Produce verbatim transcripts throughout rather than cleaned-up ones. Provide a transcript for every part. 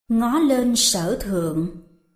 Ngó lên sở thượng.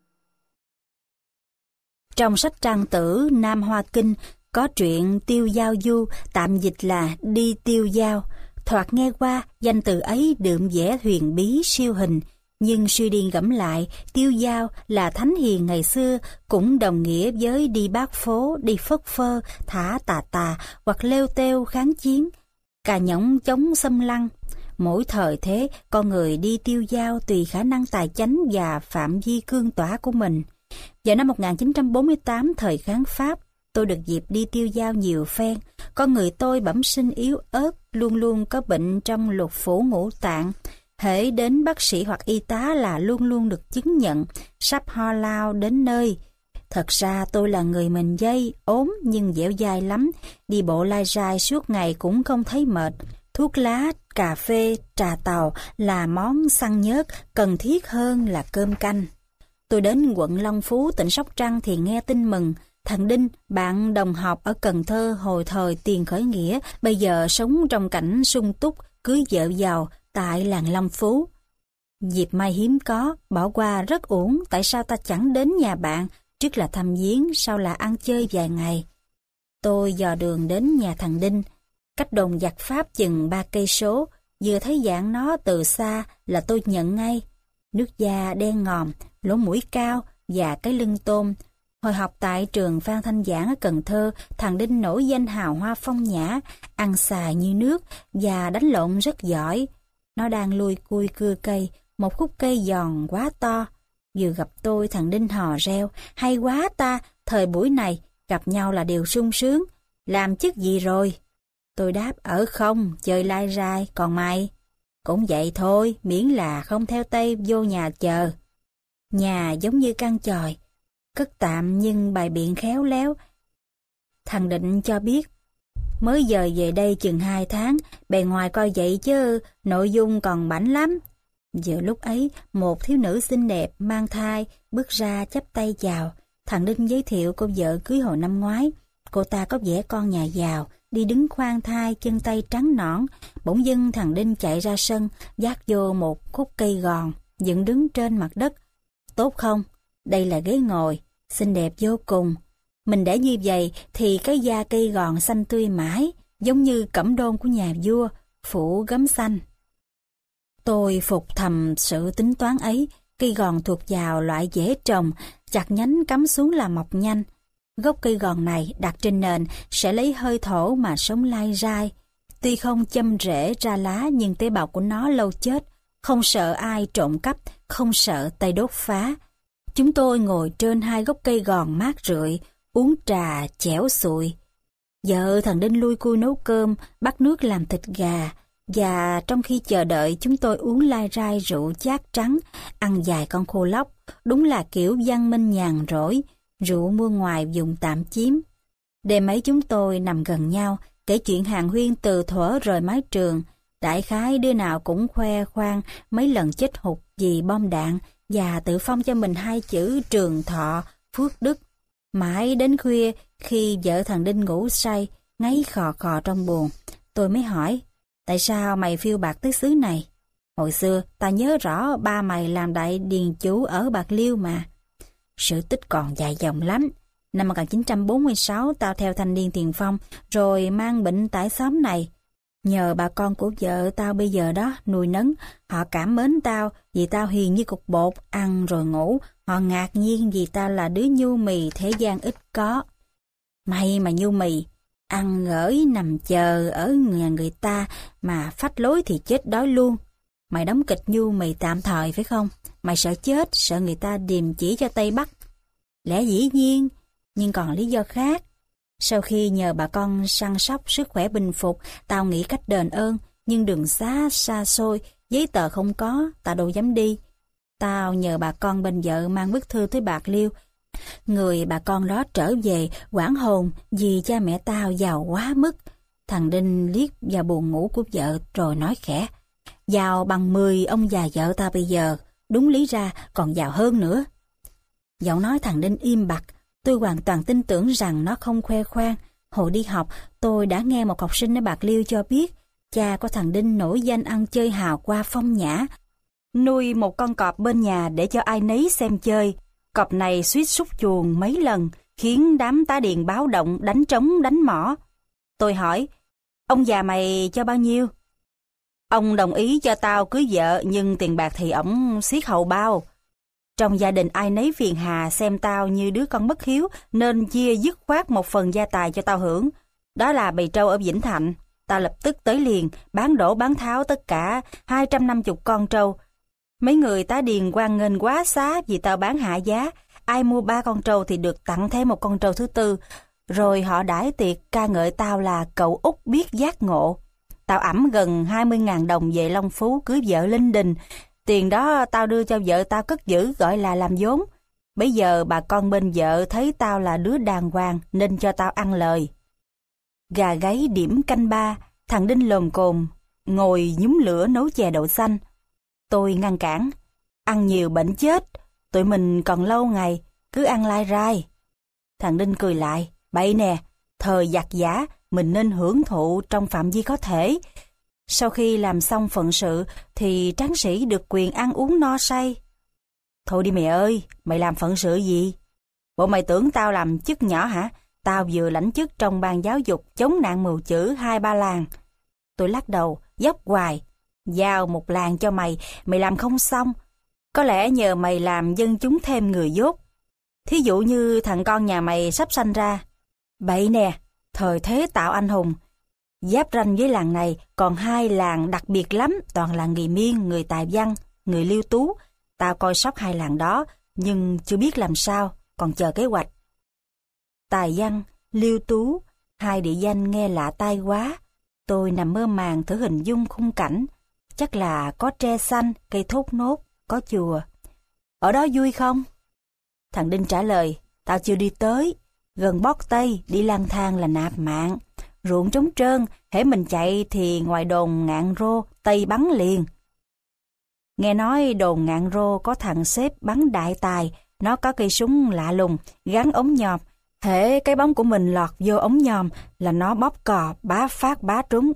Trong sách trang tử Nam Hoa Kinh có truyện Tiêu Giao Du, tạm dịch là Đi Tiêu Giao. Thoạt nghe qua, danh từ ấy đượm vẻ huyền bí siêu hình, nhưng suy đi ngẫm lại, tiêu dao là thánh hiền ngày xưa, cũng đồng nghĩa với đi bát phố, đi phất phơ, thả tà tà, hoặc lêu têu kháng chiến, cà nhõng chống xâm lăng. Mỗi thời thế, con người đi tiêu dao tùy khả năng tài chánh và phạm vi cương tỏa của mình. Vào năm một nghìn chín trăm bốn mươi tám, thời kháng Pháp, tôi được dịp đi tiêu dao nhiều phen. Con người tôi bẩm sinh yếu ớt, luôn luôn có bệnh trong lục phủ ngũ tạng. Hễ đến bác sĩ hoặc y tá là luôn luôn được chứng nhận, sắp ho lao đến nơi. Thật ra tôi là người mình dây, ốm nhưng dẻo dai lắm, đi bộ lai rai suốt ngày cũng không thấy mệt. Thuốc lá, cà phê, trà tàu là món xăng nhớt, cần thiết hơn là cơm canh. Tôi đến quận Long Phú, tỉnh Sóc Trăng thì nghe tin mừng. Thằng Đinh, bạn đồng học ở Cần Thơ hồi thời tiền khởi nghĩa, bây giờ sống trong cảnh sung túc, cưới vợ giàu tại làng Long Phú. Dịp may hiếm có, bỏ qua rất uổng, tại sao ta chẳng đến nhà bạn, trước là thăm viếng, sau là ăn chơi vài ngày. Tôi dò đường đến nhà thằng Đinh, cách đồn giặc Pháp chừng ba cây số, vừa thấy dạng nó từ xa là tôi nhận ngay. Nước da đen ngòm, lỗ mũi cao và cái lưng tôm. Hồi học tại trường Phan Thanh Giảng ở Cần Thơ, thằng Đinh nổi danh hào hoa phong nhã, ăn xài như nước và đánh lộn rất giỏi. Nó đang lùi cui cưa cây, một khúc cây giòn quá to. Vừa gặp tôi, thằng Đinh hò reo, hay quá ta, thời buổi này, gặp nhau là điều sung sướng. Làm chức gì rồi? Tôi đáp, ở không, chơi lai rai, còn mày? Cũng vậy thôi, miễn là không theo Tây vô nhà chờ. Nhà giống như căn chòi, cất tạm nhưng bài biện khéo léo. Thằng Định cho biết, mới dời về đây chừng hai tháng, bề ngoài coi vậy chứ nội dung còn bảnh lắm. Giữa lúc ấy, một thiếu nữ xinh đẹp mang thai bước ra chắp tay chào. Thằng Đinh giới thiệu cô vợ cưới hồi năm ngoái. Cô ta có vẻ con nhà giàu, đi đứng khoan thai, chân tay trắng nõn. Bỗng dưng thằng Đinh chạy ra sân, vác vô một khúc cây gòn, dựng đứng trên mặt đất. Tốt không? Đây là ghế ngồi, xinh đẹp vô cùng. Mình để như vậy thì cái da cây gòn xanh tươi mãi, giống như cẩm đôn của nhà vua, phủ gấm xanh. Tôi phục thầm sự tính toán ấy. Cây gòn thuộc vào loại dễ trồng, chặt nhánh cắm xuống là mọc nhanh. Gốc cây gòn này đặt trên nền sẽ lấy hơi thổ mà sống lai rai. Tuy không châm rễ ra lá nhưng tế bào của nó lâu chết, không sợ ai trộm cắp, không sợ tay đốt phá. Chúng tôi ngồi trên hai gốc cây gòn mát rượi, uống trà chẻo sụi. Vợ thằng Đinh lui cui nấu cơm, bắt nước làm thịt gà, và trong khi chờ đợi chúng tôi uống lai rai rượu chát trắng, ăn vài con khô lóc, đúng là kiểu văn minh nhàn rỗi, rượu mua ngoài dùng tạm chiếm. Đêm ấy chúng tôi nằm gần nhau, kể chuyện hàn huyên từ thuở rời mái trường. Đại khái đứa nào cũng khoe khoang mấy lần chết hụt vì bom đạn và tự phong cho mình hai chữ trường thọ, phước đức. Mãi đến khuya, khi vợ thằng Đinh ngủ say, ngáy khò khò trong buồng, tôi mới hỏi, tại sao mày phiêu bạt tới xứ này? Hồi xưa, ta nhớ rõ ba mày làm đại điền chủ ở Bạc Liêu mà. Sự tích còn dài dòng lắm. Năm một nghìn chín trăm bốn mươi sáu, tao theo thanh niên tiền phong, rồi mang bệnh tại xóm này. Nhờ bà con của vợ tao bây giờ đó nuôi nấng, họ cảm mến tao vì tao hiền như cục bột, ăn rồi ngủ. Họ ngạc nhiên vì tao là đứa nhu mì thế gian ít có. May mà nhu mì, ăn gởi nằm chờ ở nhà người ta mà phách lối thì chết đói luôn. Mày đóng kịch nhu mì tạm thời phải không? Mày sợ chết, sợ người ta điềm chỉ cho Tây Bắc. Lẽ dĩ nhiên, nhưng còn lý do khác. Sau khi nhờ bà con săn sóc sức khỏe bình phục, tao nghĩ cách đền ơn, nhưng đường xá xa xôi, giấy tờ không có, tao đâu dám đi. Tao nhờ bà con bên vợ mang bức thư tới Bạc Liêu. Người bà con đó trở về hoảng hồn vì cha mẹ tao giàu quá mức. Thằng Đinh liếc vào buồng ngủ của vợ rồi nói khẽ, giàu bằng mười ông già vợ tao bây giờ, đúng lý ra còn giàu hơn nữa. Giọng nói thằng Đinh im bặt, tôi hoàn toàn tin tưởng rằng nó không khoe khoang. Hồi đi học, tôi đã nghe một học sinh ở Bạc Liêu cho biết, cha của thằng Đinh nổi danh ăn chơi hào qua phong nhã. nuôi một con cọp bên nhà để cho ai nấy xem chơi. Cọp này suýt sút chuồng mấy lần, khiến đám tá điền báo động đánh trống đánh mõ. Tôi hỏi, ông già mày cho bao nhiêu? Ông đồng ý cho tao cưới vợ, nhưng tiền bạc thì ổng xiết hầu bao. Trong gia đình ai nấy phiền hà xem tao như đứa con bất hiếu, nên chia dứt khoát một phần gia tài cho tao hưởng. Đó là bầy trâu ở Vĩnh Thạnh. Tao lập tức tới liền, bán đổ bán tháo tất cả hai trăm năm mươi con trâu. Mấy người tá điền hoan nghênh quá xá vì tao bán hạ giá. Ai mua ba con trâu thì được tặng thêm một con trâu thứ tư. Rồi họ đãi tiệc ca ngợi tao là cậu út biết giác ngộ. Tao ẵm gần hai mươi ngàn đồng về Long Phú cưới vợ linh đình. Tiền đó tao đưa cho vợ tao cất giữ, gọi là làm vốn. Bây giờ bà con bên vợ thấy tao là đứa đàng hoàng nên cho tao ăn lời. Gà gáy điểm canh ba, thằng Đinh lồm cồm ngồi nhúm lửa nấu chè đậu xanh. Tôi ngăn cản, ăn nhiều bệnh chết, tụi mình còn lâu ngày, cứ ăn lai rai. Thằng Đinh cười lại, bậy nè, thời giặc giả, mình nên hưởng thụ trong phạm vi có thể. Sau khi làm xong phận sự thì tráng sĩ được quyền ăn uống no say. Thôi đi mẹ ơi, mày làm phận sự gì? Bộ mày tưởng tao làm chức nhỏ hả? Tao vừa lãnh chức trong ban giáo dục chống nạn mù chữ hai ba làng. Tôi lắc đầu, dốc hoài. Giao một làng cho mày, mày làm không xong. Có lẽ nhờ mày làm dân chúng thêm người dốt. Thí dụ như thằng con nhà mày sắp sanh ra. Bậy nè, thời thế tạo anh hùng. Giáp ranh với làng này còn hai làng đặc biệt lắm, toàn là người Miên, người Tài Văn, người Liêu Tú. Tao coi sóc hai làng đó, nhưng chưa biết làm sao, còn chờ kế hoạch. Tài Văn, Liêu Tú, hai địa danh nghe lạ tai quá. Tôi nằm mơ màng thử hình dung khung cảnh. Chắc là có tre xanh, cây thốt nốt, có chùa. Ở đó vui không? Thằng Đinh trả lời, tao chưa đi tới. Gần Bót Tây, đi lang thang là nạp mạng. Ruộng trống trơn, hễ mình chạy thì ngoài đồn Ngạn Rô, Tây bắn liền. Nghe nói đồn Ngạn Rô có thằng xếp bắn đại tài, nó có cây súng lạ lùng, gắn ống nhòm. Hễ cái bóng của mình lọt vô ống nhòm là nó bóp cò, bá phát bá trúng.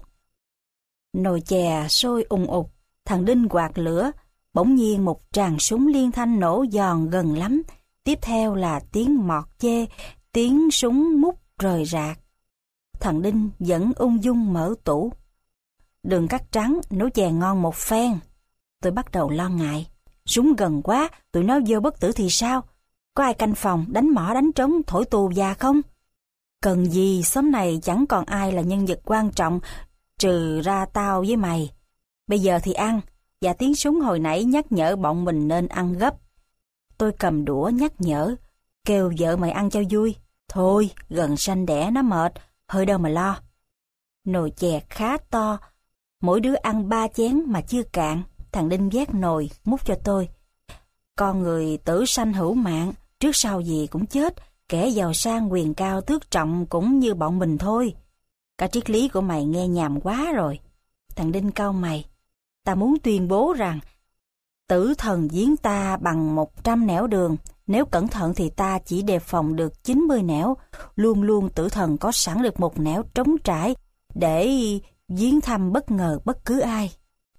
Nồi chè sôi ùng ục, thằng Đinh quạt lửa, bỗng nhiên một tràng súng liên thanh nổ giòn gần lắm. Tiếp theo là tiếng mọt chê, tiếng súng mút rời rạc. Thằng Đinh vẫn ung dung mở tủ. Đường cắt trắng, nấu chè ngon một phen. Tôi bắt đầu lo ngại. Súng gần quá, tụi nó vô bất tử thì sao? Có ai canh phòng, đánh mỏ đánh trống, thổi tù già không? Cần gì, xóm này chẳng còn ai là nhân vật quan trọng, trừ ra tao với mày. Bây giờ thì ăn, và tiếng súng hồi nãy nhắc nhở bọn mình nên ăn gấp. Tôi cầm đũa nhắc nhở, kêu vợ mày ăn cho vui. Thôi, gần sanh đẻ nó mệt, hơi đâu mà lo. Nồi chè khá to, mỗi đứa ăn ba chén mà chưa cạn. Thằng Đinh vét nồi, múc cho tôi. Con người tử sanh hữu mạng, trước sau gì cũng chết, kẻ giàu sang quyền cao tước trọng cũng như bọn mình thôi. Cả triết lý của mày nghe nhàm quá rồi. Thằng Đinh cau mày, ta muốn tuyên bố rằng tử thần giếng ta bằng một trăm nẻo đường, nếu cẩn thận thì ta chỉ đề phòng được chín mươi nẻo, luôn luôn tử thần có sẵn được một nẻo trống trải để viếng thăm bất ngờ bất cứ ai.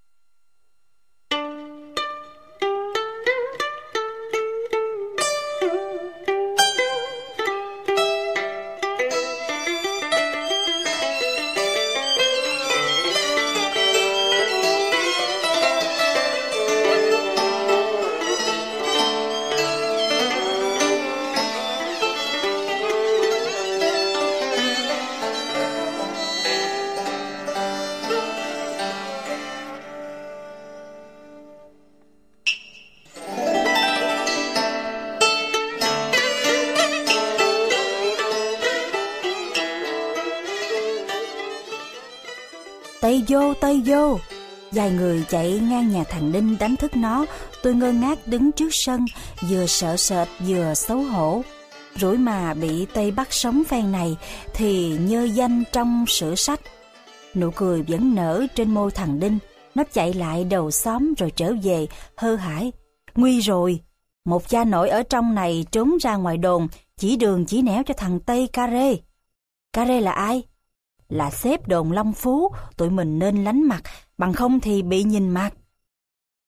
Tây vô, Tây vô! Vài người chạy ngang nhà thằng Đinh đánh thức nó. Tôi ngơ ngác đứng trước sân, vừa sợ sệt vừa xấu hổ. Rủi mà bị Tây bắt sống phen này thì nhơ danh trong sử sách. Nụ cười vẫn nở trên môi thằng Đinh. Nó chạy lại đầu xóm rồi trở về, hơ hãi. Nguy rồi! Một cha nội ở trong này trốn ra ngoài đồn, chỉ đường chỉ nẻo cho thằng Tây Ca Rê. Ca Rê là ai? Là xếp đồn Long Phú, tụi mình nên lánh mặt, bằng không thì bị nhìn mặt.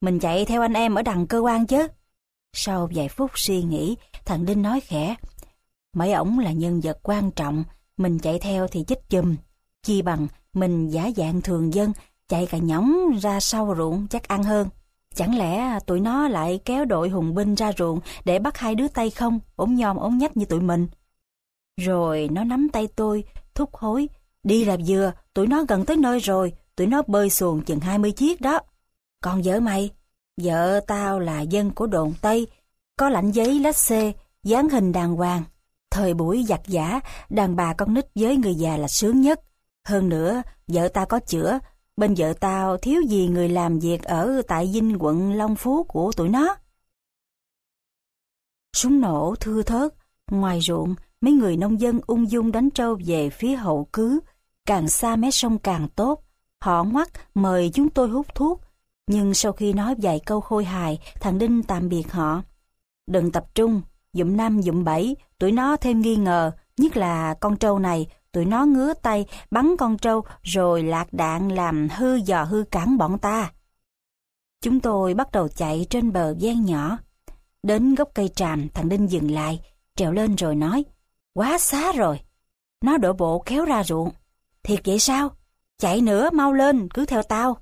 mình chạy theo anh em ở đằng cơ quan chứ. Sau vài phút suy nghĩ, thằng Đinh nói khẽ, mấy ổng là nhân vật quan trọng, mình chạy theo thì chết chùm. Chi bằng mình giả dạng thường dân, chạy cả nhõng ra sau ruộng chắc ăn hơn. Chẳng lẽ tụi nó lại kéo đội hùng binh ra ruộng để bắt hai đứa Tây không, ốm nhom ốm nhách như tụi mình? Rồi nó nắm tay tôi, thúc hối, đi làm dừa, tụi nó gần tới nơi rồi, tụi nó bơi xuồng chừng hai mươi chiếc đó. Còn vợ mày? Vợ tao là dân của đồn Tây, có lãnh giấy lách xê, dáng hình đàng hoàng. Thời buổi giặt giã, đàn bà con nít với người già là sướng nhất. Hơn nữa, vợ tao có chữa, bên vợ tao thiếu gì người làm việc ở tại Vinh quận Long Phú của tụi nó. Súng nổ thưa thớt, ngoài ruộng, mấy người nông dân ung dung đánh trâu về phía hậu cứ, càng xa mé sông càng tốt. Họ ngoắt mời chúng tôi hút thuốc, nhưng sau khi nói vài câu khôi hài, thằng Đinh tạm biệt họ. Đừng tập trung, dụm năm dụm bảy, tụi nó thêm nghi ngờ, nhất là con trâu này, tụi nó ngứa tay bắn con trâu rồi lạc đạn làm hư dò hư cản bọn ta. Chúng tôi bắt đầu chạy trên bờ ven nhỏ. Đến gốc cây tràm, thằng Đinh dừng lại, trèo lên rồi nói, quá xá rồi. Nó đổ bộ kéo ra ruộng. Thiệt vậy sao? Chạy nữa, mau lên, cứ theo tao.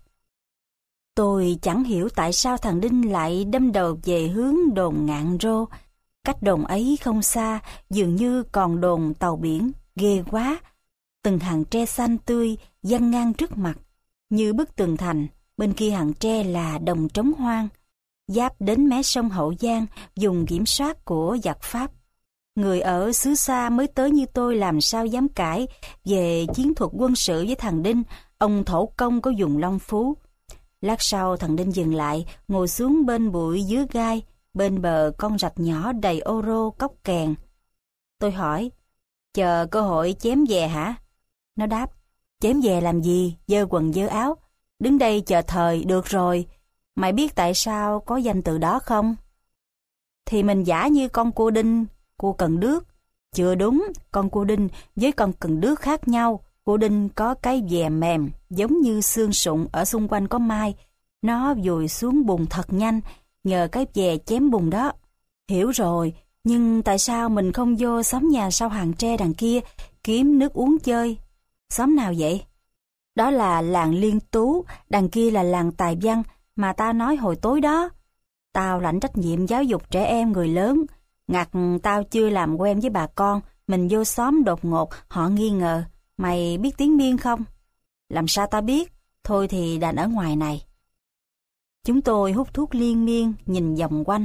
Tôi chẳng hiểu tại sao thằng Đinh lại đâm đầu về hướng đồn Ngạn Rô. Cách đồn ấy không xa, dường như còn đồn tàu biển, ghê quá. Từng hàng tre xanh tươi giăng ngang trước mặt, như bức tường thành, bên kia hàng tre là đồng trống hoang. Giáp đến mé sông Hậu Giang, dùng kiểm soát của giặc Pháp. Người ở xứ xa mới tới như tôi làm sao dám cãi về chiến thuật quân sự với thằng Đinh, ông thổ công có dùng Long Phú. Lát sau thằng Đinh dừng lại, ngồi xuống bên bụi dứa gai, bên bờ con rạch nhỏ đầy ô rô cóc kèn. Tôi hỏi, chờ cơ hội chém về hả? Nó đáp, chém về làm gì, dơ quần dơ áo, đứng đây chờ thời được rồi. Mày biết tại sao có danh từ đó không? Thì mình giả như con cua đinh, cua cần đước. Chưa đúng, con cua đinh với con cần đước khác nhau. Cua đinh có cái dè mềm, giống như xương sụn ở xung quanh có mai. Nó vùi xuống bùn thật nhanh, nhờ cái dè chém bùn đó. Hiểu rồi, nhưng tại sao mình không vô xóm nhà sau hàng tre đằng kia, kiếm nước uống chơi? Xóm nào vậy? Đó là làng Liên Tú, đằng kia là làng Tài Văn, mà ta nói hồi tối đó. Tao lãnh trách nhiệm giáo dục trẻ em người lớn. Ngặt tao chưa làm quen với bà con, mình vô xóm đột ngột, họ nghi ngờ. Mày biết tiếng Miên không? Làm sao tao biết? Thôi thì đành ở ngoài này. Chúng tôi hút thuốc liên miên, nhìn vòng quanh.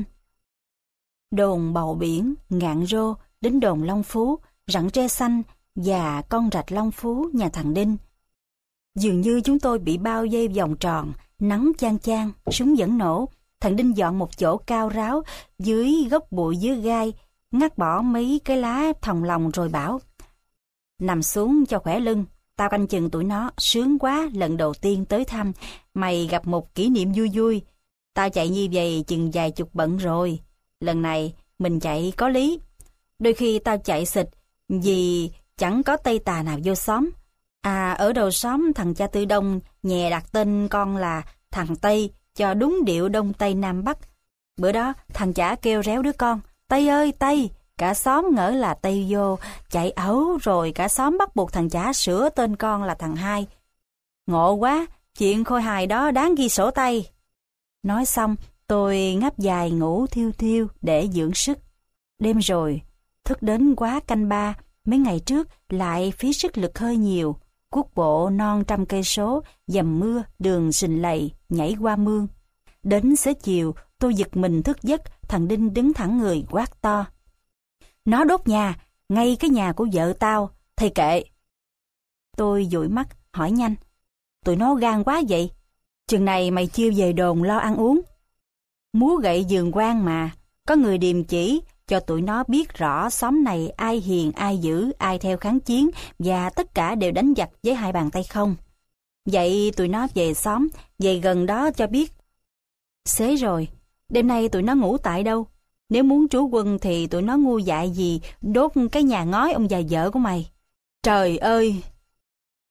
Đồn Bầu Biển, Ngạn Rô, đến đồn Long Phú, rặng tre xanh và con rạch Long Phú nhà thằng Đinh. Dường như chúng tôi bị bao vây vòng tròn, nắng chang chang, súng vẫn nổ. Thằng Đinh dọn một chỗ cao ráo dưới gốc bụi dứa gai, ngắt bỏ mấy cái lá thòng lòng rồi bảo, nằm xuống cho khỏe lưng, tao canh chừng tụi nó, sướng quá, lần đầu tiên tới thăm, mày gặp một kỷ niệm vui vui. Tao chạy như vậy chừng vài chục bận rồi, lần này mình chạy có lý. Đôi khi tao chạy xịt, vì chẳng có Tây tà nào vô xóm. À, ở đầu xóm thằng cha Tư Đông nhè đặt tên con là thằng Tây, cho đúng điệu Đông Tây Nam Bắc. Bữa đó thằng chả kêu réo đứa con, Tây ơi Tây, cả xóm ngỡ là Tây vô, chạy ẩu rồi cả xóm bắt buộc thằng chả sửa tên con là thằng Hai. Ngộ quá, chuyện khôi hài đó đáng ghi sổ tay. Nói xong, tôi ngáp dài ngủ thiêu thiêu để dưỡng sức. Đêm rồi, thức đến quá canh ba, mấy ngày trước lại phí sức lực hơi nhiều. Cuốc bộ non trăm cây số, dầm mưa, đường sình lầy, nhảy qua mương. Đến xế chiều, tôi giật mình thức giấc, thằng Đinh đứng thẳng người quát to. Nó đốt nhà, ngay cái nhà của vợ tao, thầy kệ. Tôi dụi mắt, hỏi nhanh. Tụi nó gan quá vậy? Chừng này mày chưa về đồn lo ăn uống. Múa gậy giường quan mà, có người điềm chỉ, cho tụi nó biết rõ xóm này ai hiền ai dữ, ai theo kháng chiến và tất cả đều đánh giặc với hai bàn tay không. Vậy tụi nó về xóm, về gần đó cho biết. Xế rồi, đêm nay tụi nó ngủ tại đâu? Nếu muốn trú quân thì tụi nó ngu dại gì đốt cái nhà ngói ông già vợ của mày. Trời ơi!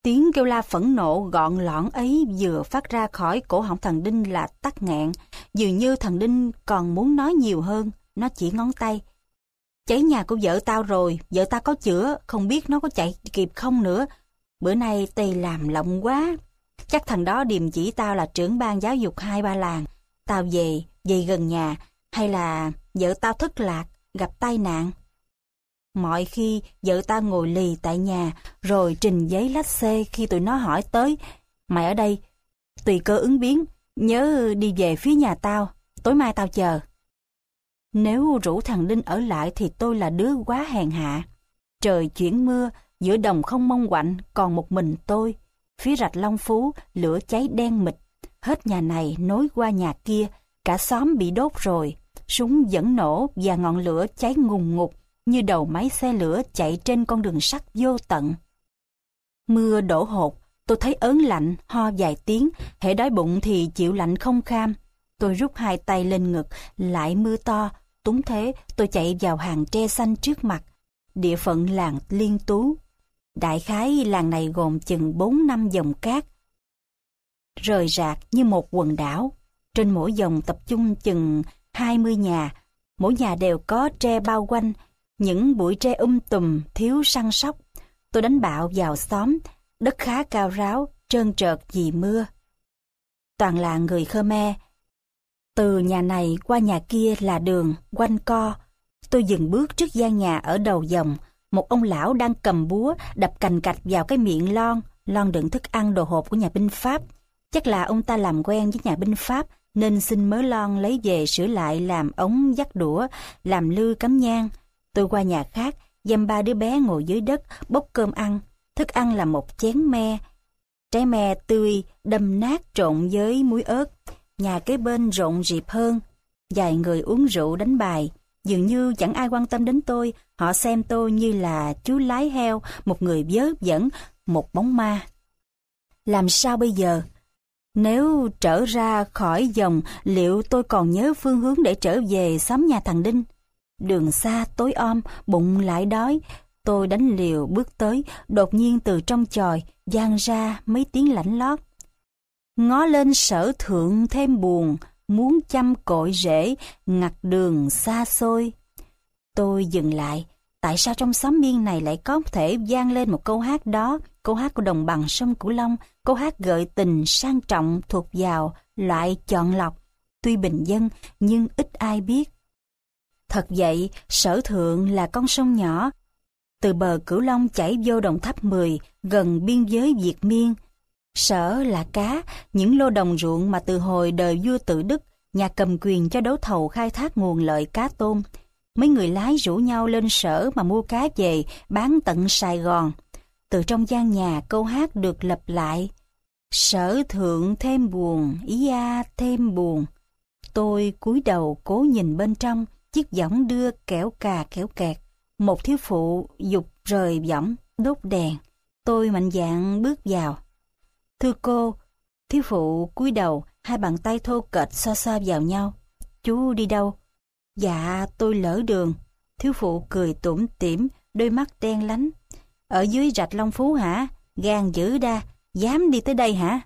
Tiếng kêu la phẫn nộ gọn lõn ấy vừa phát ra khỏi cổ họng thằng Đinh là tắc nghẹn. Dường như thằng Đinh còn muốn nói nhiều hơn, nó chỉ ngón tay. Cháy nhà của vợ tao rồi, vợ tao có chữa, không biết nó có chạy kịp không nữa. Bữa nay tây làm lộng quá. Chắc thằng đó điềm chỉ tao là trưởng ban giáo dục hai ba làng. Tao về, về gần nhà, hay là vợ tao thất lạc, gặp tai nạn. Mọi khi vợ tao ngồi lì tại nhà, rồi trình giấy lách xê khi tụi nó hỏi tới. Mày ở đây, tùy cơ ứng biến, nhớ đi về phía nhà tao, tối mai tao chờ. Nếu rủ thằng Đinh ở lại thì tôi là đứa quá hèn hạ. Trời chuyển mưa, giữa đồng không mông quạnh, còn một mình tôi. Phía rạch Long Phú, lửa cháy đen mịt. Hết nhà này nối qua nhà kia, cả xóm bị đốt rồi. Súng vẫn nổ và ngọn lửa cháy ngùn ngụt như đầu máy xe lửa chạy trên con đường sắt vô tận. Mưa đổ hột, tôi thấy ớn lạnh, ho vài tiếng, hễ đói bụng thì chịu lạnh không kham. Tôi rút hai tay lên ngực, lại mưa to, túng thế tôi chạy vào hàng tre xanh trước mặt, địa phận làng Liên Tú. Đại khái làng này gồm chừng bốn năm dòng cát, rời rạc như một quần đảo. Trên mỗi dòng tập trung chừng hai mươi nhà, mỗi nhà đều có tre bao quanh, những bụi tre um tùm thiếu săn sóc. Tôi đánh bạo vào xóm, đất khá cao ráo, trơn trợt vì mưa. Toàn là người Khmer. Từ nhà này qua nhà kia là đường, quanh co. Tôi dừng bước trước gian nhà ở đầu dòng. Một ông lão đang cầm búa đập cành cạch vào cái miệng lon, lon đựng thức ăn đồ hộp của nhà binh Pháp. Chắc là ông ta làm quen với nhà binh Pháp nên xin mớ lon lấy về sửa lại làm ống dắt đũa, làm lư cắm nhang. Tôi qua nhà khác, dăm ba đứa bé ngồi dưới đất bốc cơm ăn. Thức ăn là một chén me, trái me tươi đâm nát trộn với muối ớt. Nhà kế bên rộn rịp hơn, vài người uống rượu đánh bài. Dường như chẳng ai quan tâm đến tôi, họ xem tôi như là chú lái heo, một người vớ vẩn, một bóng ma. Làm sao bây giờ? Nếu trở ra khỏi dòng, liệu tôi còn nhớ phương hướng để trở về xóm nhà thằng Đinh? Đường xa tối om, bụng lại đói. Tôi đánh liều bước tới, đột nhiên từ trong chòi vang ra mấy tiếng lảnh lót. Ngó lên sở thượng thêm buồn, muốn chăm cội rễ, ngặt đường xa xôi. Tôi dừng lại. Tại sao trong xóm biên này lại có thể vang lên một câu hát đó, câu hát của đồng bằng sông Cửu Long, câu hát gợi tình sang trọng thuộc vào loại chọn lọc, tuy bình dân nhưng ít ai biết. Thật vậy, sở thượng là con sông nhỏ, từ bờ Cửu Long chảy vô Đồng Tháp mười, gần biên giới Việt Miên. Sở là cá, những lô đồng ruộng mà từ hồi đời vua Tự Đức, nhà cầm quyền cho đấu thầu khai thác nguồn lợi cá tôm. Mấy người lái rủ nhau lên sở mà mua cá về, bán tận Sài Gòn. Từ trong gian nhà câu hát được lặp lại. Sở thượng thêm buồn, ý a thêm buồn. Tôi cúi đầu cố nhìn bên trong, chiếc võng đưa kẻo cà kẻo kẹt. Một thiếu phụ giục rời võng, đốt đèn. Tôi mạnh dạn bước vào. Thưa cô, thiếu phụ cúi đầu, hai bàn tay thô kệch xoa xoa vào nhau. Chú đi đâu? Dạ, tôi lỡ đường. Thiếu phụ cười tủm tỉm, đôi mắt đen lánh. Ở dưới rạch Long Phú hả? Gan dữ đa, dám đi tới đây hả?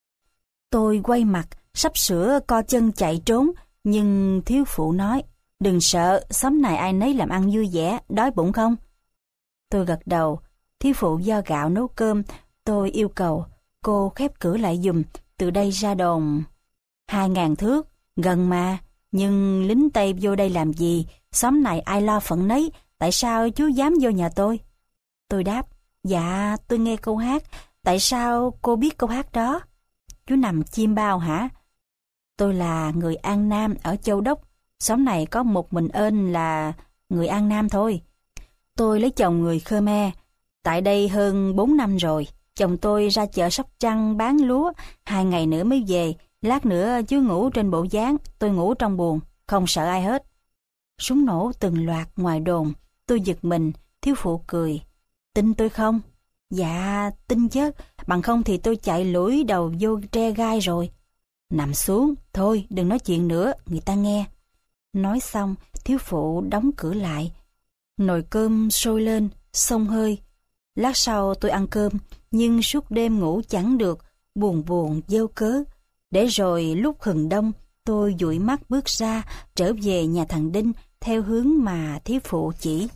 Tôi quay mặt, sắp sửa co chân chạy trốn, nhưng thiếu phụ nói, đừng sợ, xóm này ai nấy làm ăn vui vẻ, đói bụng không? Tôi gật đầu, thiếu phụ do gạo nấu cơm, tôi yêu cầu, cô khép cửa lại giùm, từ đây ra đồn hai ngàn thước, gần mà, nhưng lính Tây vô đây làm gì, xóm này ai lo phận nấy, tại sao chú dám vô nhà tôi? Tôi đáp, dạ tôi nghe câu hát, tại sao cô biết câu hát đó? Chú nằm chim bao hả? Tôi là người An Nam ở Châu Đốc, xóm này có một mình ên là người An Nam thôi. Tôi lấy chồng người Khmer, tại đây hơn bốn năm rồi. Chồng tôi ra chợ Sóc Trăng bán lúa, hai ngày nữa mới về, lát nữa chú ngủ trên bộ gián, tôi ngủ trong buồng, không sợ ai hết. Súng nổ từng loạt ngoài đồn, tôi giật mình, thiếu phụ cười. Tin tôi không? Dạ, tin chứ, bằng không thì tôi chạy lủi đầu vô tre gai rồi. Nằm xuống, thôi đừng nói chuyện nữa, người ta nghe. Nói xong, thiếu phụ đóng cửa lại. Nồi cơm sôi lên, xông hơi. Lát sau tôi ăn cơm, nhưng suốt đêm ngủ chẳng được, buồn buồn vô cớ. Để rồi lúc hừng đông, tôi dụi mắt bước ra, trở về nhà thằng Đinh theo hướng mà thí phụ chỉ.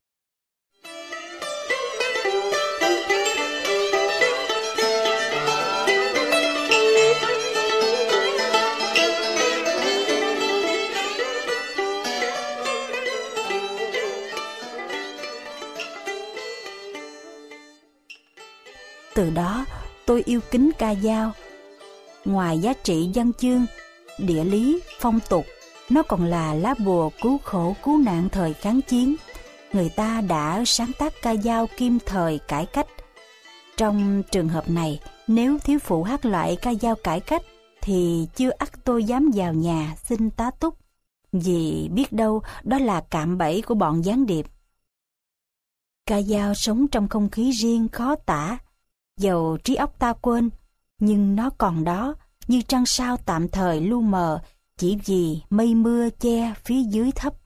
Từ đó, tôi yêu kính ca dao. Ngoài giá trị văn chương, địa lý, phong tục, nó còn là lá bùa cứu khổ cứu nạn thời kháng chiến. Người ta đã sáng tác ca dao kim thời cải cách. Trong trường hợp này, nếu thiếu phụ hát loại ca dao cải cách, thì chưa ắt tôi dám vào nhà xin tá túc, vì biết đâu đó là cạm bẫy của bọn gián điệp. Ca dao sống trong không khí riêng khó tả, dầu trí óc ta quên, nhưng nó còn đó, như trăng sao tạm thời lu mờ, chỉ vì mây mưa che phía dưới thấp.